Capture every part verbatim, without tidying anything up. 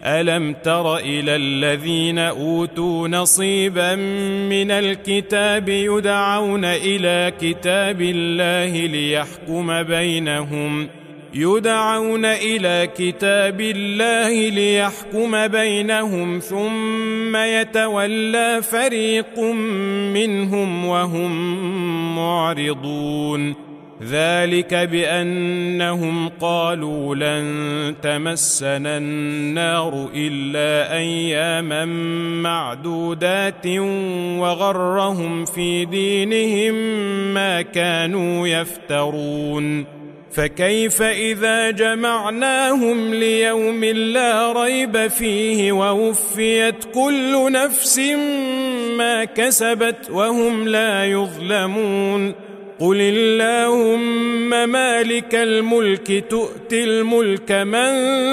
ألم تر إلى الذين أوتوا نصيبا من الكتاب يدعون إلى كتاب الله ليحكم بينهم يدعون إلى كتاب الله ليحكم بينهم ثم يتولى فريق منهم وهم معرضون ذلك بأنهم قالوا لن تمسنا النار إلا أياما معدودات وغرهم في دينهم ما كانوا يفترون فكيف إذا جمعناهم ليوم لا ريب فيه ووفيت كل نفس ما كسبت وهم لا يظلمون قل اللهم مالك الملك تؤتي الملك من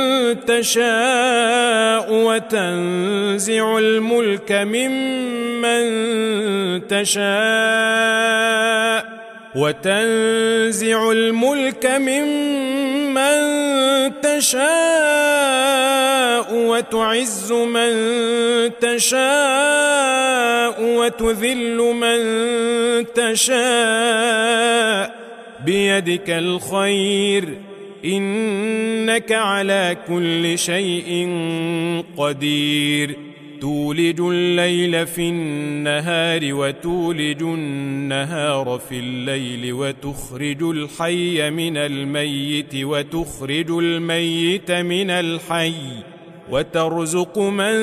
تشاء وتنزع الملك ممن تشاء وتنزع الملك ممن تشاء وتعز من تشاء وتذل من تشاء بيدك الخير إنك على كل شيء قدير تولج الليل في النهار وتولج النهار في الليل وتخرج الحي من الميت وتخرج الميت من الحي وترزق من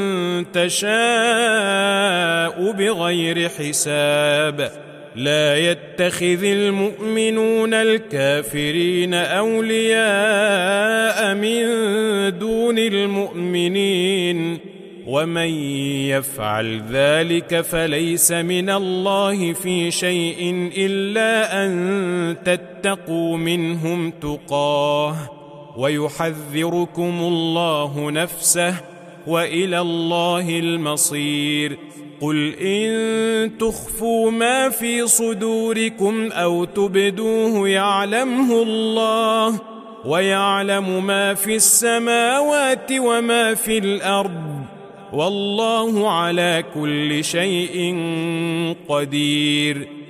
تشاء بغير حساب لا يتخذ المؤمنون الكافرين أولياء من دون المؤمنين ومن يفعل ذلك فليس من الله في شيء إلا أن تتقوا منهم تقاه ويحذركم الله نفسه وإلى الله المصير قل إن تخفوا ما في صدوركم أو تبدوه يعلمه الله ويعلم ما في السماوات وما في الأرض والله على كل شيء قدير